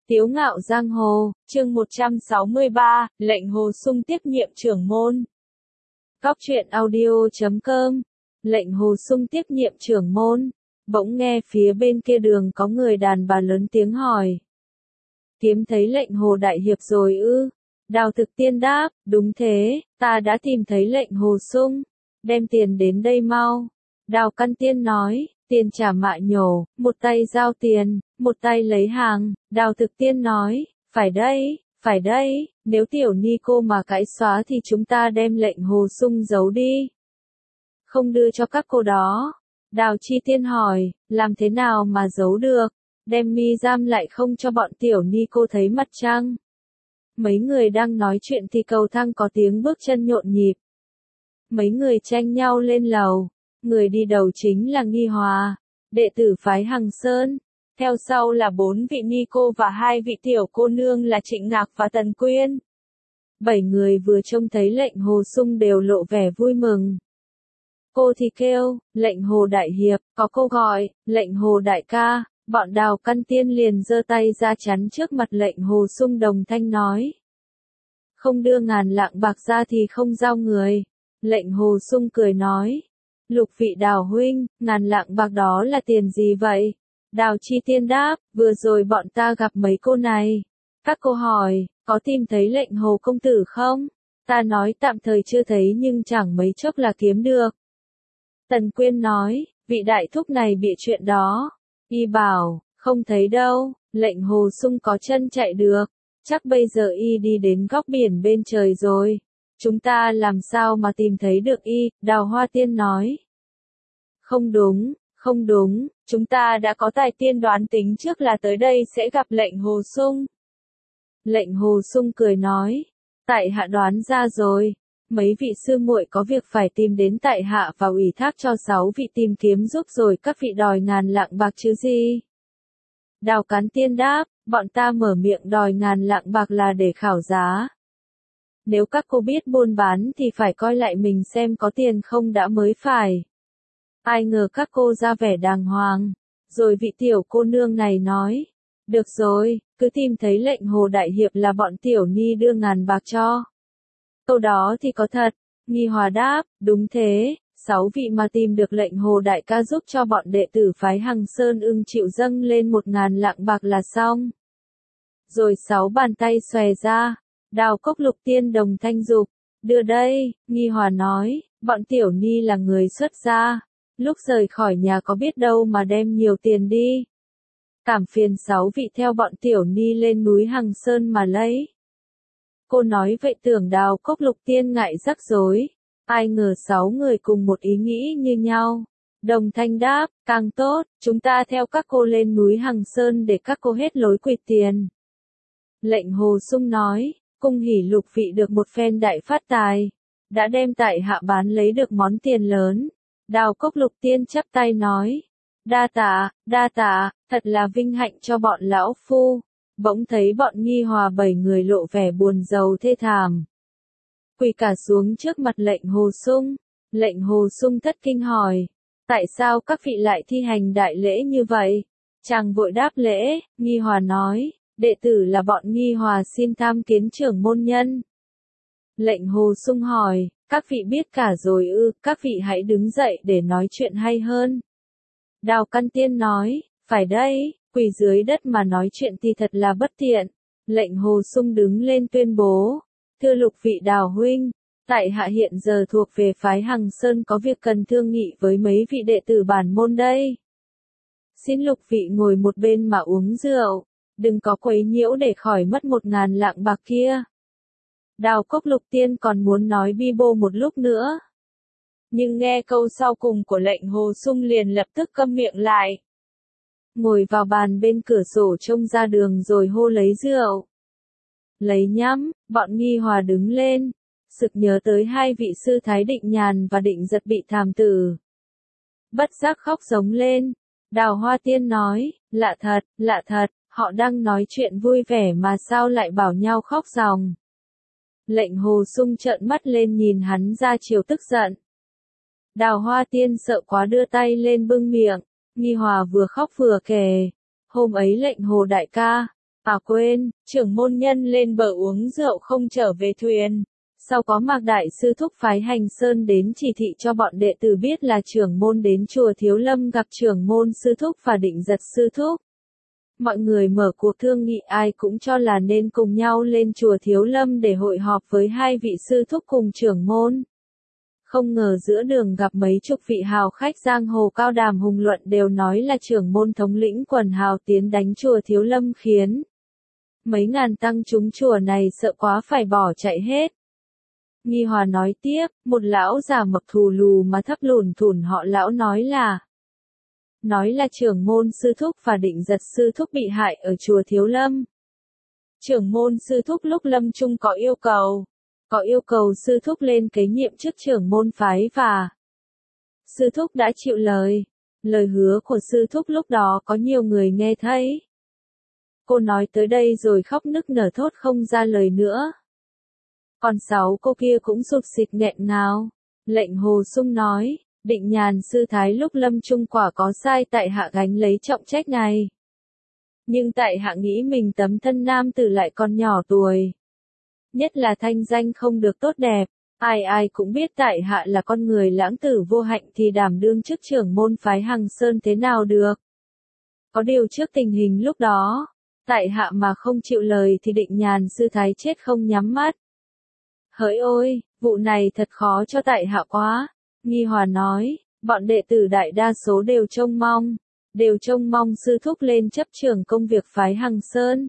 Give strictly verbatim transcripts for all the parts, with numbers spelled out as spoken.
Tiếu ngạo giang hồ, chương một trăm sáu mươi ba, lệnh Hồ Sung tiếp nhiệm trưởng môn. Góc truyện audio chấm com, lệnh Hồ Sung tiếp nhiệm trưởng môn. Bỗng nghe phía bên kia đường có người đàn bà lớn tiếng hỏi. Kiếm thấy lệnh Hồ Đại Hiệp rồi ư? Đào Thực Tiên đáp, đúng thế, ta đã tìm thấy lệnh Hồ Sung. Đem tiền đến đây mau. Đào Căn Tiên nói, tiền trả mạ nhổ, một tay giao tiền, một tay lấy hàng. Đào Thực Tiên nói, phải đây, phải đây, nếu tiểu ni cô mà cãi xóa thì chúng ta đem lệnh Hồ Sung giấu đi. Không đưa cho các cô đó. Đào Chi Tiên hỏi, làm thế nào mà giấu được? Đem mi giam lại không cho bọn tiểu ni cô thấy mặt trăng. Mấy người đang nói chuyện thì cầu thang có tiếng bước chân nhộn nhịp. Mấy người tranh nhau lên lầu. Người đi đầu chính là Nghi Hòa, đệ tử phái Hằng Sơn. Theo sau là bốn vị ni cô và hai vị tiểu cô nương là Trịnh Ngạc và Tần Quyên. Bảy người vừa trông thấy lệnh Hồ Sung đều lộ vẻ vui mừng. Cô thì kêu, lệnh Hồ Đại Hiệp, có cô gọi, lệnh Hồ Đại ca. Bọn Đào Căn Tiên liền giơ tay ra chắn trước mặt lệnh Hồ Sung đồng thanh nói. Không đưa ngàn lạng bạc ra thì không giao người. Lệnh Hồ Sung cười nói. Lục vị Đào huynh, ngàn lạng bạc đó là tiền gì vậy? Đào Chi Tiên đáp, vừa rồi bọn ta gặp mấy cô này. Các cô hỏi, có tìm thấy lệnh Hồ công tử không? Ta nói tạm thời chưa thấy nhưng chẳng mấy chốc là kiếm được. Tần Quyên nói, vị đại thúc này bị chuyện đó. Y bảo, không thấy đâu, lệnh Hồ Sung có chân chạy được. Chắc bây giờ y đi đến góc biển bên trời rồi. Chúng ta làm sao mà tìm thấy được y, Đào Hoa Tiên nói. Không đúng, không đúng, chúng ta đã có tài tiên đoán tính trước là tới đây sẽ gặp lệnh Hồ Sung. Lệnh Hồ Sung cười nói, tại hạ đoán ra rồi, mấy vị sư muội có việc phải tìm đến tại hạ và ủy thác cho sáu vị tìm kiếm giúp rồi các vị đòi ngàn lạng bạc chứ gì. Đào Cán Tiên đáp, bọn ta mở miệng đòi ngàn lạng bạc là để khảo giá. Nếu các cô biết buôn bán thì phải coi lại mình xem có tiền không đã mới phải. Ai ngờ các cô ra vẻ đàng hoàng. Rồi vị tiểu cô nương này nói. Được rồi, cứ tìm thấy lệnh Hồ Đại Hiệp là bọn tiểu ni đưa ngàn bạc cho. Câu đó thì có thật. Nghi Hòa đáp, đúng thế, sáu vị mà tìm được lệnh Hồ Đại ca giúp cho bọn đệ tử phái Hằng Sơn ưng chịu dâng lên một ngàn lạng bạc là xong. Rồi sáu bàn tay xòe ra. Đào Cốc Lục Tiên đồng thanh dục, đưa đây, Nghi Hòa nói, bọn tiểu ni là người xuất gia, lúc rời khỏi nhà có biết đâu mà đem nhiều tiền đi. Cảm phiền sáu vị theo bọn tiểu ni lên núi Hằng Sơn mà lấy. Cô nói vậy tưởng Đào Cốc Lục Tiên ngại rắc rối, ai ngờ sáu người cùng một ý nghĩ như nhau. Đồng thanh đáp, càng tốt, chúng ta theo các cô lên núi Hằng Sơn để các cô hết lối quỵt tiền. Lệnh Hồ Sung nói. Cung hỉ lục vị được một phen đại phát tài, đã đem tại hạ bán lấy được món tiền lớn. Đào Cốc Lục Tiên chắp tay nói, đa tạ, đa tạ, thật là vinh hạnh cho bọn lão phu. Bỗng thấy bọn Nghi Hòa bảy người lộ vẻ buồn rầu thê thảm. Quỳ cả xuống trước mặt lệnh Hồ Sung, lệnh Hồ Sung thất kinh hỏi, tại sao các vị lại thi hành đại lễ như vậy? Chàng vội đáp lễ, Nghi Hòa nói. Đệ tử là bọn Nghi Hòa xin tham kiến trưởng môn nhân. Lệnh Hồ Sung hỏi, các vị biết cả rồi ư, các vị hãy đứng dậy để nói chuyện hay hơn. Đào Căn Tiên nói, phải đây, quỳ dưới đất mà nói chuyện thì thật là bất tiện. Lệnh Hồ Sung đứng lên tuyên bố, thưa lục vị Đào huynh, tại hạ hiện giờ thuộc về phái Hằng Sơn có việc cần thương nghị với mấy vị đệ tử bản môn đây. Xin lục vị ngồi một bên mà uống rượu. Đừng có quấy nhiễu để khỏi mất một ngàn lạng bạc kia. Đào Cốc Lục Tiên còn muốn nói bi bô một lúc nữa. Nhưng nghe câu sau cùng của lệnh Hồ Sung liền lập tức câm miệng lại. Ngồi vào bàn bên cửa sổ trông ra đường rồi hô lấy rượu. Lấy nhắm, bọn Nghi Hòa đứng lên. Sực nhớ tới hai vị sư Thái Định Nhàn và Định Giật bị thảm tử. Bất giác khóc giống lên. Đào Hoa Tiên nói, lạ thật, lạ thật. Họ đang nói chuyện vui vẻ mà sao lại bảo nhau khóc ròng. Lệnh Hồ Sung trợn mắt lên nhìn hắn ra chiều tức giận. Đào Hoa Tiên sợ quá đưa tay lên bưng miệng. Nghi Hòa vừa khóc vừa kể. Hôm ấy lệnh Hồ Đại ca, À quên, trưởng môn nhân lên bờ uống rượu không trở về thuyền. Sau có Mạc Đại Sư thúc phái Hành Sơn đến chỉ thị cho bọn đệ tử biết là trưởng môn đến chùa Thiếu Lâm gặp trưởng môn Sư thúc và Định Giật Sư thúc. Mọi người mở cuộc thương nghị, ai cũng cho là nên cùng nhau lên chùa Thiếu Lâm để hội họp với hai vị sư thúc cùng trưởng môn. Không ngờ giữa đường gặp mấy chục vị hào khách giang hồ cao đàm hùng luận đều nói là trưởng môn thống lĩnh quần hào tiến đánh chùa Thiếu Lâm khiến mấy ngàn tăng chúng chùa này sợ quá phải bỏ chạy hết. Nghi Hòa nói tiếp, một lão già mập thù lù mà thấp lùn thủn họ lão nói là Nói là trưởng môn Sư thúc và Định Giật Sư thúc bị hại ở chùa Thiếu Lâm. Trưởng môn Sư thúc lúc lâm chung có yêu cầu, có yêu cầu Sư thúc lên kế nhiệm chức trưởng môn phái và Sư thúc đã chịu lời. Lời hứa của Sư thúc lúc đó có nhiều người nghe thấy. Cô nói tới đây rồi khóc nức nở thốt không ra lời nữa. Còn sáu cô kia cũng sụt sịt nghẹn ngào. Lệnh Hồ Sung nói, Định Nhàn sư thái lúc lâm chung quả có sai, tại hạ gánh lấy trọng trách này. Nhưng tại hạ nghĩ mình tấm thân nam tử lại còn nhỏ tuổi. Nhất là thanh danh không được tốt đẹp, ai ai cũng biết tại hạ là con người lãng tử vô hạnh thì đảm đương chức trưởng môn phái Hằng Sơn thế nào được. Có điều trước tình hình lúc đó, tại hạ mà không chịu lời thì Định Nhàn sư thái chết không nhắm mắt. Hỡi ôi, vụ này thật khó cho tại hạ quá. Nghi Hòa nói, bọn đệ tử đại đa số đều trông mong, đều trông mong sư thúc lên chấp trưởng công việc phái Hằng Sơn.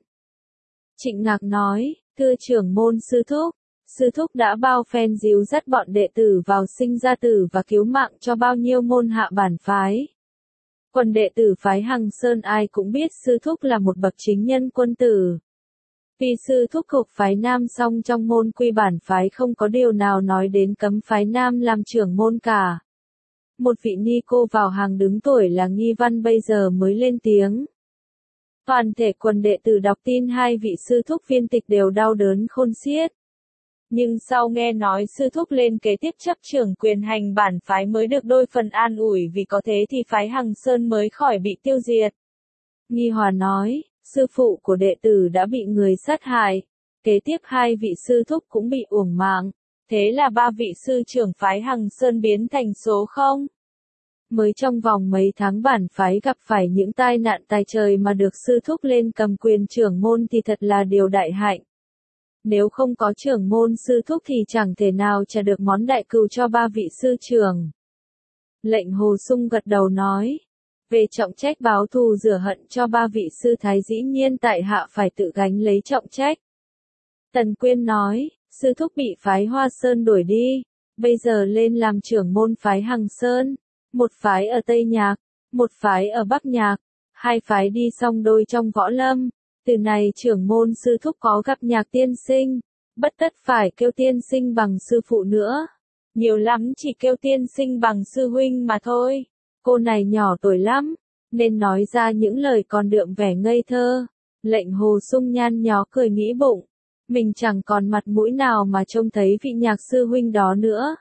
Trịnh Ngạc nói, thưa trưởng môn sư thúc, sư thúc đã bao phen díu dắt bọn đệ tử vào sinh ra tử và cứu mạng cho bao nhiêu môn hạ bản phái. Quần đệ tử phái Hằng Sơn ai cũng biết sư thúc là một bậc chính nhân quân tử. Vì sư thúc thuộc phái nam song trong môn quy bản phái không có điều nào nói đến cấm phái nam làm trưởng môn cả. Một vị ni cô vào hàng đứng tuổi là Nghi Văn bây giờ mới lên tiếng. Toàn thể quần đệ tử đọc tin hai vị sư thúc viên tịch đều đau đớn khôn xiết. Nhưng sau nghe nói sư thúc lên kế tiếp chấp trưởng quyền hành bản phái mới được đôi phần an ủi, vì có thế thì phái Hằng Sơn mới khỏi bị tiêu diệt. Nghi Hòa nói, sư phụ của đệ tử đã bị người sát hại, kế tiếp hai vị sư thúc cũng bị uổng mạng, thế là ba vị sư trưởng phái Hằng Sơn biến thành số không. Mới trong vòng mấy tháng bản phái gặp phải những tai nạn tài trời mà được sư thúc lên cầm quyền trưởng môn thì thật là điều đại hạnh. Nếu không có trưởng môn sư thúc thì chẳng thể nào trả được món đại cừu cho ba vị sư trưởng. Lệnh Hồ Sung gật đầu nói, về trọng trách báo thù rửa hận cho ba vị sư thái dĩ nhiên tại hạ phải tự gánh lấy trọng trách. Tần Quyên nói, sư thúc bị phái Hoa Sơn đuổi đi, bây giờ lên làm trưởng môn phái Hằng Sơn, một phái ở Tây Nhạc, một phái ở Bắc Nhạc, hai phái đi song đôi trong võ lâm. Từ này trưởng môn sư thúc có gặp Nhạc tiên sinh, bất tất phải kêu tiên sinh bằng sư phụ nữa, nhiều lắm chỉ kêu tiên sinh bằng sư huynh mà thôi. Cô này nhỏ tuổi lắm, nên nói ra những lời còn đượm vẻ ngây thơ. Lệnh Hồ Sung nhăn nhó cười nghĩ bụng, mình chẳng còn mặt mũi nào mà trông thấy vị Nhạc sư huynh đó nữa.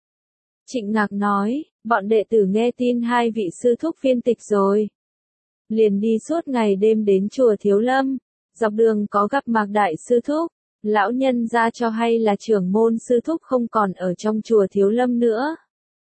Trịnh Ngạc nói, bọn đệ tử nghe tin hai vị sư thúc viên tịch rồi. Liền đi suốt ngày đêm đến chùa Thiếu Lâm, dọc đường có gặp Mạc Đại sư thúc, lão nhân ra cho hay là trưởng môn sư thúc không còn ở trong chùa Thiếu Lâm nữa.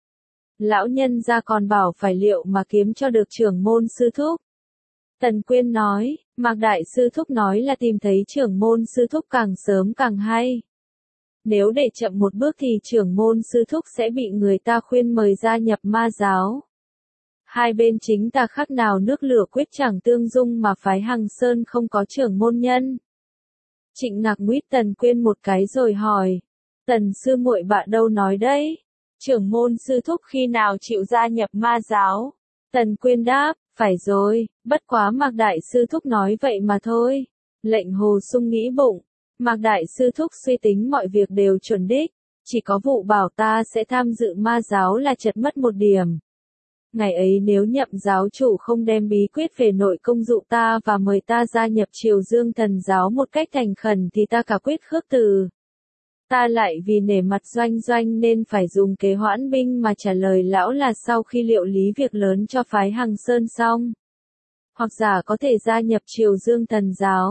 Lão nhân ra còn bảo phải liệu mà kiếm cho được trưởng môn sư thúc. Tần Quyên nói, Mạc Đại sư thúc nói là tìm thấy trưởng môn sư thúc càng sớm càng hay. Nếu để chậm một bước thì trưởng môn sư thúc sẽ bị người ta khuyên mời gia nhập ma giáo. Hai bên chính tà khác nào nước lửa quyết chẳng tương dung mà phái Hằng Sơn không có trưởng môn nhân. Trịnh Ngạc nguyết Tần Quyên một cái rồi hỏi, Tần sư muội bạn đâu nói đấy? Trưởng môn sư thúc khi nào chịu gia nhập ma giáo? Tần Quyên đáp, phải rồi, bất quá Mạc Đại sư thúc nói vậy mà thôi. Lệnh Hồ Sung nghĩ bụng, Mạc Đại sư thúc suy tính mọi việc đều chuẩn đích, chỉ có vụ bảo ta sẽ tham dự ma giáo là chật mất một điểm. Ngày ấy nếu Nhậm giáo chủ không đem bí quyết về nội công dụ ta và mời ta gia nhập Triều Dương Thần giáo một cách thành khẩn thì ta cả quyết khước từ. Ta lại vì nể mặt Doanh Doanh nên phải dùng kế hoãn binh mà trả lời lão là sau khi liệu lý việc lớn cho phái Hằng Sơn xong, hoặc giả có thể gia nhập Triều Dương Thần giáo.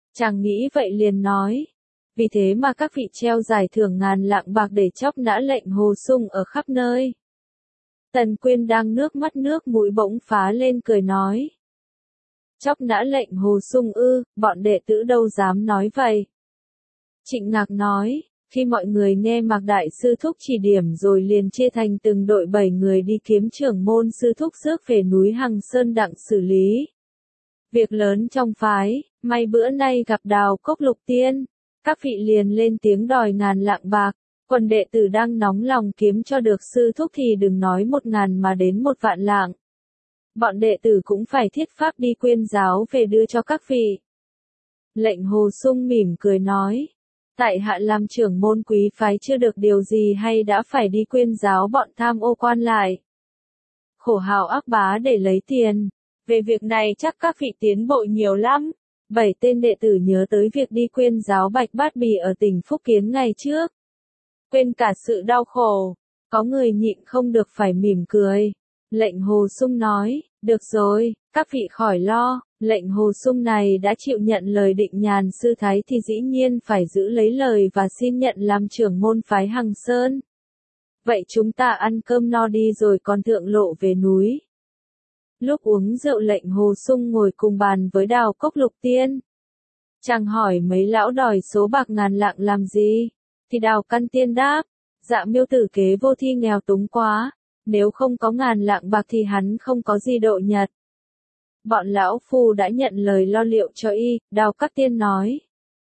Chàng nghĩ vậy liền nói. Vì thế mà các vị treo giải thưởng ngàn lạng bạc để chóc nã lệnh Hồ Sung ở khắp nơi. Tần Quyên đang nước mắt nước mũi bỗng phá lên cười nói. Chóc nã lệnh Hồ Sung ư, bọn đệ tử đâu dám nói vậy. Trịnh Ngạc nói, khi mọi người nghe Mạc Đại Sư Thúc chỉ điểm rồi liền chia thành từng đội bảy người đi kiếm trưởng môn Sư Thúc rước về núi Hằng Sơn đặng xử lý. Việc lớn trong phái, may bữa nay gặp Đào Cốc Lục Tiên, các vị liền lên tiếng đòi ngàn lạng bạc. Quần đệ tử đang nóng lòng kiếm cho được Sư Thúc thì đừng nói một ngàn mà đến một vạn lạng. Bọn đệ tử cũng phải thiết pháp đi quyên giáo về đưa cho các vị. Lệnh Hồ Sung mỉm cười nói. Tại hạ làm trưởng môn quý phái chưa được điều gì hay đã phải đi quyên giáo bọn tham ô quan lại. Khổ hào ác bá để lấy tiền. Về việc này chắc các vị tiến bộ nhiều lắm. Bảy tên đệ tử nhớ tới việc đi quyên giáo Bạch Bát Bì ở tỉnh Phúc Kiến ngày trước. Quên cả sự đau khổ. Có người nhịn không được phải mỉm cười. Lệnh Hồ Sung nói, được rồi, các vị khỏi lo. Lệnh Hồ Sung này đã chịu nhận lời Định Nhàn sư thái thì dĩ nhiên phải giữ lấy lời và xin nhận làm trưởng môn phái Hằng Sơn. Vậy chúng ta ăn cơm no đi rồi còn thượng lộ về núi. Lúc uống rượu lệnh Hồ Sung ngồi cùng bàn với Đào Cốc Lục Tiên. Chàng hỏi mấy lão đòi số bạc ngàn lạng làm gì, thì Đào Căn Tiên đáp, dạ miêu tử kế vô thi nghèo túng quá, nếu không có ngàn lạng bạc thì hắn không có gì độ nhật. Bọn lão phu đã nhận lời lo liệu cho y, Đào Các Tiên nói.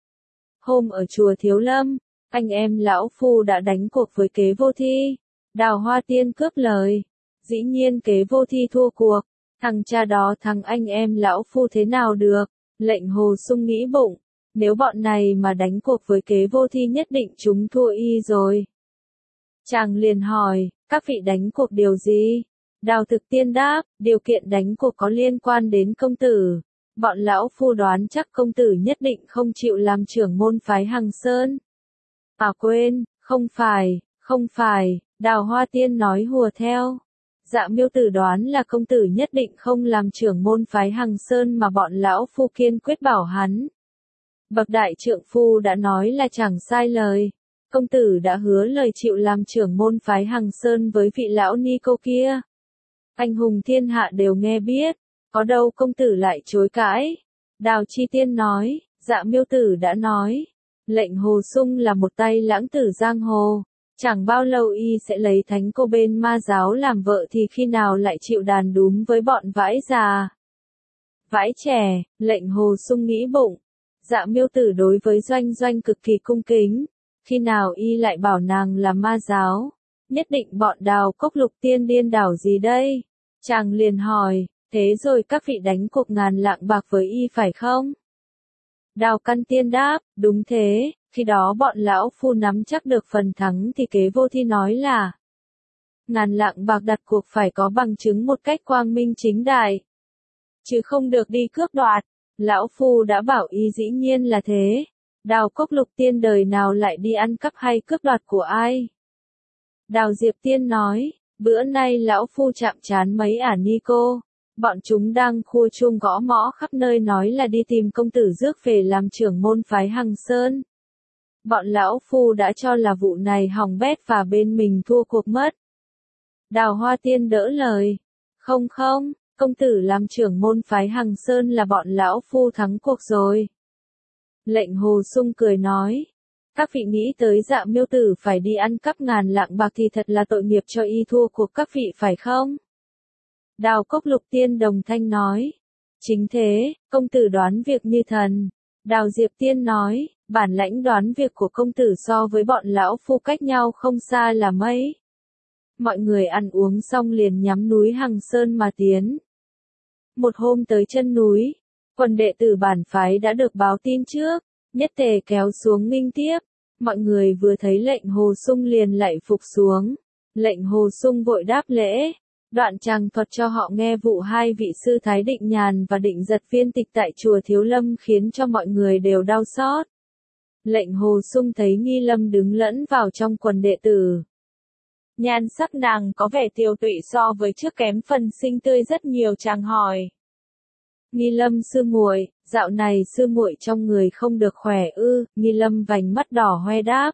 Hôm ở chùa Thiếu Lâm, anh em lão phu đã đánh cuộc với kế vô thi. Đào Hoa Tiên cướp lời. Dĩ nhiên kế vô thi thua cuộc. Thằng cha đó thằng anh em lão phu thế nào được. Lệnh Hồ Sung nghĩ bụng. Nếu bọn này mà đánh cuộc với kế vô thi nhất định chúng thua y rồi. Chàng liền hỏi, các vị đánh cuộc điều gì? Đào Thực Tiên đáp, điều kiện đánh cuộc có liên quan đến công tử. Bọn lão phu đoán chắc công tử nhất định không chịu làm trưởng môn phái Hằng Sơn. À quên, không phải, không phải, Đào Hoa Tiên nói hùa theo. Dạ miêu tử đoán là công tử nhất định không làm trưởng môn phái Hằng Sơn mà bọn lão phu kiên quyết bảo hắn. Bậc đại trượng phu đã nói là chẳng sai lời. Công tử đã hứa lời chịu làm trưởng môn phái Hằng Sơn với vị lão ni cô kia. Anh hùng thiên hạ đều nghe biết, có đâu công tử lại chối cãi. Đào Chi Tiên nói, dạ miêu tử đã nói. Lệnh Hồ Sung là một tay lãng tử giang hồ. Chẳng bao lâu y sẽ lấy thánh cô bên ma giáo làm vợ thì khi nào lại chịu đàn đúm với bọn vãi già. Vãi trẻ, lệnh Hồ Sung nghĩ bụng. Dạ miêu tử đối với Doanh Doanh cực kỳ cung kính. Khi nào y lại bảo nàng là ma giáo. Nhất định bọn Đào Cốc Lục Tiên điên đảo gì đây? Chàng liền hỏi, thế rồi các vị đánh cuộc ngàn lạng bạc với y phải không? Đào Căn Tiên đáp, đúng thế, khi đó bọn lão phu nắm chắc được phần thắng thì kế vô thi nói là ngàn lạng bạc đặt cuộc phải có bằng chứng một cách quang minh chính đại. Chứ không được đi cướp đoạt. Lão phu đã bảo y dĩ nhiên là thế. Đào Cốc Lục Tiên đời nào lại đi ăn cắp hay cướp đoạt của ai? Đào Diệp Tiên nói, bữa nay lão phu chạm trán mấy ả ni cô. Bọn chúng đang khua chuông gõ mõ khắp nơi nói là đi tìm công tử rước về làm trưởng môn phái Hằng Sơn. Bọn lão phu đã cho là vụ này hỏng bét và bên mình thua cuộc mất. Đào Hoa Tiên đỡ lời. Không không, công tử làm trưởng môn phái Hằng Sơn là bọn lão phu thắng cuộc rồi. Lệnh Hồ Sung cười nói. Các vị nghĩ tới dạ miêu tử phải đi ăn cắp ngàn lạng bạc thì thật là tội nghiệp cho y thua cuộc các vị phải không? Đào Cốc Lục Tiên đồng thanh nói. Chính thế, công tử đoán việc như thần. Đào Diệp Tiên nói, bản lãnh đoán việc của công tử so với bọn lão phu cách nhau không xa là mấy. Mọi người ăn uống xong liền nhắm núi Hằng Sơn mà tiến. Một hôm tới chân núi, quần đệ tử bản phái đã được báo tin trước, nhất tề kéo xuống nghinh tiếp. Mọi người vừa thấy lệnh Hồ Sung liền lạy phục xuống. Lệnh Hồ Sung vội đáp lễ. Đoạn chàng thuật cho họ nghe vụ hai vị sư Thái Định Nhàn và Định Giật viên tịch tại chùa Thiếu Lâm khiến cho mọi người đều đau xót. Lệnh Hồ Sung thấy Nghi Lâm đứng lẫn vào trong quần đệ tử. Nhan sắc nàng có vẻ tiều tụy so với trước kém phần xinh tươi rất nhiều, chàng hỏi. Nghi Lâm sư muội, dạo này sư muội trong người không được khỏe ư? Nghi Lâm vành mắt đỏ hoe đáp.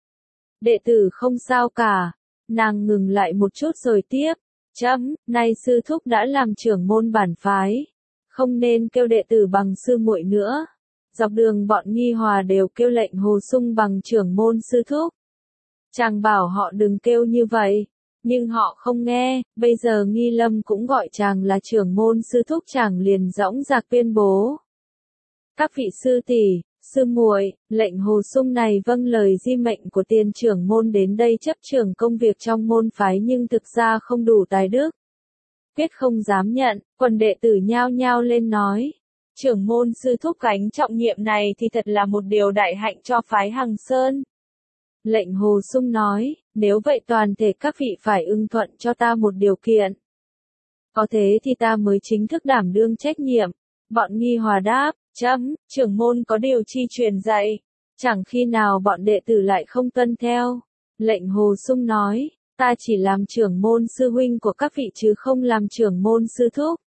Đệ tử không sao cả. Nàng ngừng lại một chút rồi tiếp. Chấm, nay sư thúc đã làm trưởng môn bản phái, không nên kêu đệ tử bằng sư muội nữa. Dọc đường bọn Nghi Hòa đều kêu lệnh Hồ Sung bằng trưởng môn sư thúc. Chàng bảo họ đừng kêu như vậy, nhưng họ không nghe. Bây giờ Nghi Lâm cũng gọi chàng là trưởng môn sư thúc, chàng liền dõng dạc tuyên bố. Các vị sư tỷ, sư muội, lệnh Hồ Sung này vâng lời di mệnh của tiền trưởng môn đến đây chấp trưởng công việc trong môn phái, nhưng thực ra không đủ tài đức, quyết không dám nhận. Quần đệ tử nhao nhao lên nói, trưởng môn sư thúc gánh trọng nhiệm này thì thật là một điều đại hạnh cho phái Hằng Sơn. Lệnh Hồ Sung nói, nếu vậy toàn thể các vị phải ưng thuận cho ta một điều kiện. Có thế thì ta mới chính thức đảm đương trách nhiệm. Bọn Nghi Hòa đáp, chấm, trưởng môn có điều chi truyền dạy, chẳng khi nào bọn đệ tử lại không tuân theo. Lệnh Hồ Sung nói, ta chỉ làm trưởng môn sư huynh của các vị chứ không làm trưởng môn sư thúc.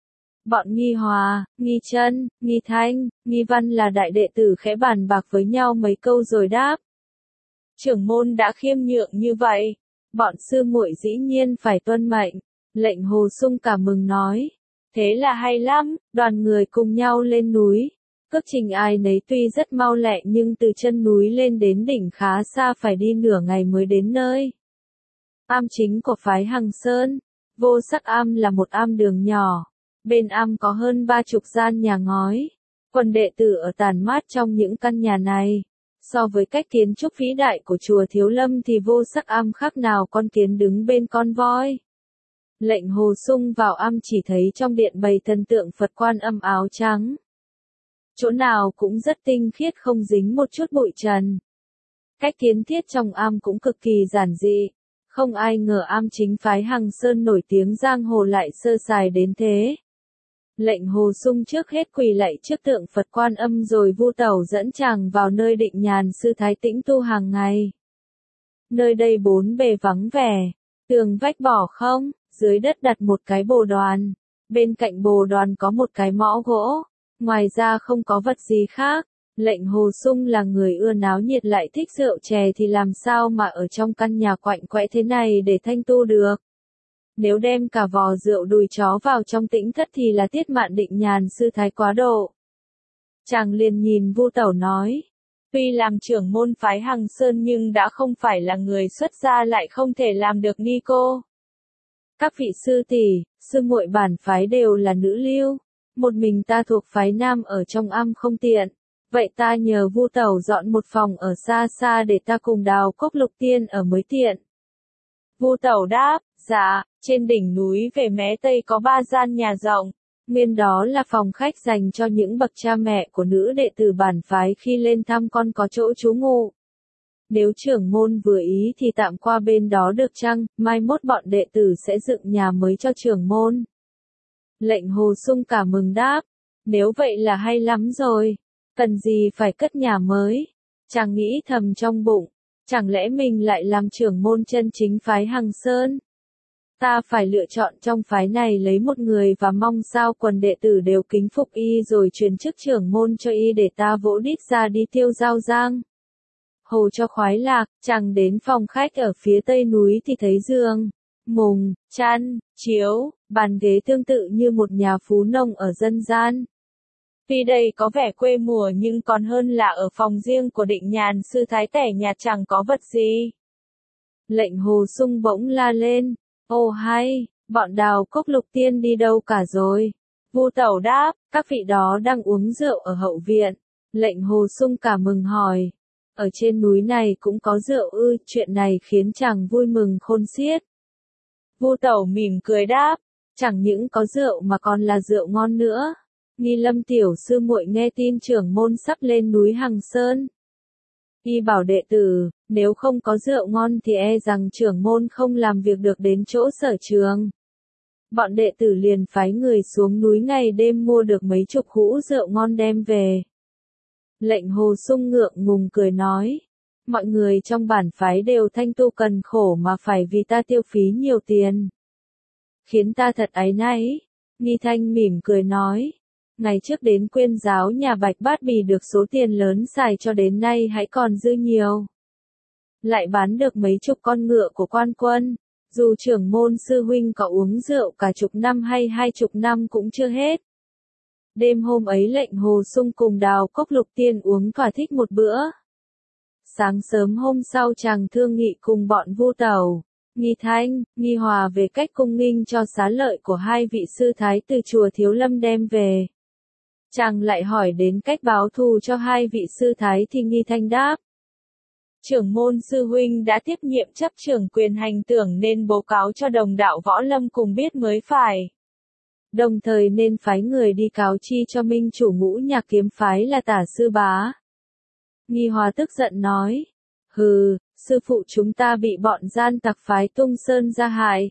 Bọn Nghi Hòa, Nghi Chân, Nghi Thanh, Nghi Văn là đại đệ tử khẽ bàn bạc với nhau mấy câu rồi đáp. Trưởng môn đã khiêm nhượng như vậy, bọn sư muội dĩ nhiên phải tuân mệnh. Lệnh Hồ Sung cảm mừng nói, thế là hay lắm. Đoàn người cùng nhau lên núi. Cước trình ai nấy tuy rất mau lẹ nhưng từ chân núi lên đến đỉnh khá xa, phải đi nửa ngày mới đến nơi. Am chính của phái Hằng Sơn, Vô Sắc Am là một am đường nhỏ. Bên am có hơn ba chục gian nhà ngói. Quần đệ tử ở tản mát trong những căn nhà này. So với cách kiến trúc vĩ đại của chùa Thiếu Lâm thì Vô Sắc Am khác nào con kiến đứng bên con voi. Lệnh Hồ Sung vào am chỉ thấy trong điện bày thần tượng Phật Quan Âm áo trắng. Chỗ nào cũng rất tinh khiết, không dính một chút bụi trần. Cách kiến thiết trong am cũng cực kỳ giản dị. Không ai ngờ am chính phái Hằng Sơn nổi tiếng giang hồ lại sơ sài đến thế. Lệnh Hồ Sung trước hết quỳ lạy trước tượng Phật Quan Âm rồi vu tẩu dẫn chàng vào nơi định nhàn sư thái tĩnh tu hàng ngày. Nơi đây bốn bề vắng vẻ, tường vách bỏ không, dưới đất đặt một cái bồ đoàn. Bên cạnh bồ đoàn có một cái mõ gỗ, ngoài ra không có vật gì khác. Lệnh Hồ Sung là người ưa náo nhiệt lại thích rượu chè thì làm sao mà ở trong căn nhà quạnh quẽ thế này để thanh tu được. Nếu đem cả vò rượu đùi chó vào trong tĩnh thất thì là tiết mạn định nhàn sư thái quá độ. Chàng liền nhìn Vu Tẩu nói, tuy làm trưởng môn phái Hằng Sơn nhưng đã không phải là người xuất gia, lại không thể làm được ni cô. Các vị sư tỷ, sư muội bản phái đều là nữ lưu, một mình ta thuộc phái nam ở trong am không tiện. Vậy ta nhờ Vu Tẩu dọn một phòng ở xa xa để ta cùng Đào Cốc Lục Tiên ở mới tiện. Vu Tẩu đáp, dạ, trên đỉnh núi về mé tây có ba gian nhà rộng, nguyên đó là phòng khách dành cho những bậc cha mẹ của nữ đệ tử bản phái khi lên thăm con có chỗ trú ngụ. Nếu trưởng môn vừa ý thì tạm qua bên đó được chăng, mai mốt bọn đệ tử sẽ dựng nhà mới cho trưởng môn. Lệnh Hồ Sung cả mừng đáp, nếu vậy là hay lắm rồi, cần gì phải cất nhà mới. Chàng nghĩ thầm trong bụng, chẳng lẽ mình lại làm trưởng môn chân chính phái Hằng Sơn? Ta phải lựa chọn trong phái này lấy một người và mong sao quần đệ tử đều kính phục y rồi truyền chức trưởng môn cho y để ta vỗ đít ra đi tiêu giao giang hồ cho khoái lạc. Chàng đến phòng khách ở phía tây núi thì thấy giường, mùng, chăn, chiếu, bàn ghế tương tự như một nhà phú nông ở dân gian. Tuy đây có vẻ quê mùa nhưng còn hơn là ở phòng riêng của định nhàn sư thái tẻ nhà chẳng có vật gì. Lệnh Hồ Sung bỗng la lên, ô hay, bọn Đào Cốc Lục Tiên đi đâu cả rồi? Vu Tẩu đáp, các vị đó đang uống rượu ở hậu viện. Lệnh Hồ Sung cả mừng hỏi, ở trên núi này cũng có rượu ư? Chuyện này khiến chàng vui mừng khôn xiết. Vu Tẩu mỉm cười đáp, chẳng những có rượu mà còn là rượu ngon nữa. Nghi Lâm tiểu sư muội nghe tin trưởng môn sắp lên núi Hằng Sơn, y bảo đệ tử, nếu không có rượu ngon thì e rằng trưởng môn không làm việc được đến chỗ sở trường. Bọn đệ tử liền phái người xuống núi ngày đêm mua được mấy chục hũ rượu ngon đem về. Lệnh Hồ Sung ngượng ngùng cười nói, mọi người trong bản phái đều thanh tu cần khổ mà phải vì ta tiêu phí nhiều tiền, khiến ta thật áy náy. Nghi Thanh mỉm cười nói, Ngày trước đến quyên giáo nhà Bạch Bát Bì được số tiền lớn xài cho đến nay hãy còn dư nhiều. Lại bán được mấy chục con ngựa của quan quân, dù trưởng môn sư huynh có uống rượu cả chục năm hay hai chục năm cũng chưa hết. Đêm hôm ấy lệnh Hồ Sung cùng Đào Cốc Lục Tiên uống thỏa thích một bữa. Sáng sớm hôm sau chàng thương nghị cùng bọn Vu Tẩu, Nghi Thanh, Nghi Hòa về cách cung nghinh cho xá lợi của hai vị sư thái từ chùa Thiếu Lâm đem về. Chàng lại hỏi đến cách báo thù cho hai vị sư thái thì Nghi Thanh đáp. Trưởng môn sư huynh đã tiếp nhiệm chấp trưởng quyền hành tưởng nên báo cáo cho đồng đạo Võ Lâm cùng biết mới phải. Đồng thời nên phái người đi cáo chi cho minh chủ Ngũ Nhạc kiếm phái là Tả Sư Bá. Nghi Hòa tức giận nói, hừ, sư phụ chúng ta bị bọn gian tặc phái Tung Sơn ra hại.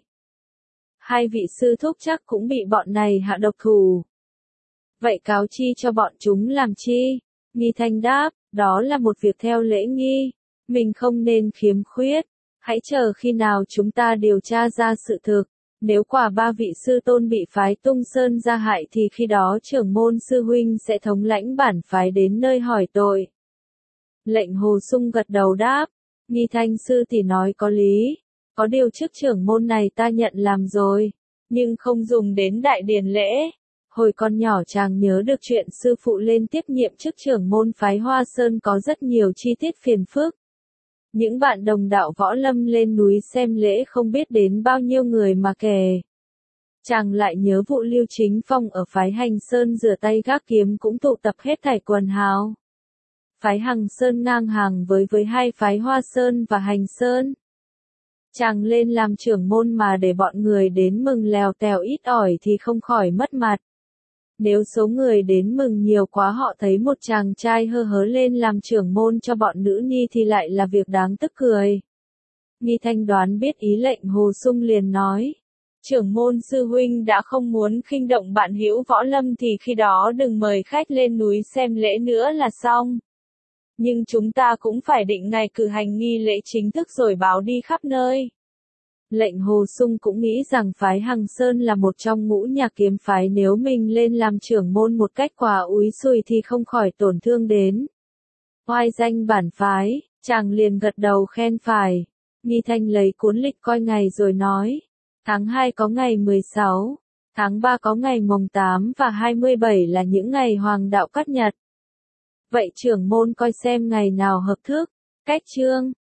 Hai vị sư thúc chắc cũng bị bọn này hạ độc thủ. Vậy cáo chi cho bọn chúng làm chi? Nghi Thanh đáp, đó là một việc theo lễ nghi, mình không nên khiếm khuyết, hãy chờ khi nào chúng ta điều tra ra sự thực. Nếu quả ba vị sư tôn bị phái Tung Sơn ra hại thì khi đó trưởng môn sư huynh sẽ thống lãnh bản phái đến nơi hỏi tội. Lệnh Hồ Sung gật đầu đáp, Nghi Thanh sư thì nói có lý, có điều chức trưởng môn này ta nhận làm rồi, nhưng không dùng đến đại điển lễ. Hồi còn nhỏ chàng nhớ được chuyện sư phụ lên tiếp nhiệm chức trưởng môn phái Hoa Sơn có rất nhiều chi tiết phiền phức. Những bạn đồng đạo Võ Lâm lên núi xem lễ không biết đến bao nhiêu người mà kể. Chàng lại nhớ vụ Lưu Chính Phong ở phái Hành Sơn rửa tay gác kiếm cũng tụ tập hết thảy quần hào. Phái Hằng Sơn ngang hàng với với hai phái Hoa Sơn và Hành Sơn. Chàng lên làm trưởng môn mà để bọn người đến mừng lèo tèo ít ỏi thì không khỏi mất mặt. Nếu số người đến mừng nhiều quá họ thấy một chàng trai hơ hớ lên làm trưởng môn cho bọn nữ nhi thì lại là việc đáng tức cười. Nghi Thanh đoán biết ý lệnh Hồ Sung liền nói. Trưởng môn sư huynh đã không muốn khinh động bạn hữu Võ Lâm thì khi đó đừng mời khách lên núi xem lễ nữa là xong. Nhưng chúng ta cũng phải định ngày cử hành nghi lễ chính thức rồi báo đi khắp nơi. Lệnh Hồ Sung cũng nghĩ rằng phái Hằng Sơn là một trong ngũ nhạc kiếm phái, nếu mình lên làm trưởng môn một cách quá úi xùi thì không khỏi tổn thương đến oai danh bản phái. Chàng liền gật đầu khen phải. Nghi Thanh lấy cuốn lịch coi ngày rồi nói, tháng hai có ngày mười sáu, tháng ba có ngày mồng tám và hai mươi bảy là những ngày hoàng đạo cắt nhật. Vậy trưởng môn coi xem ngày nào hợp thức. Cách chương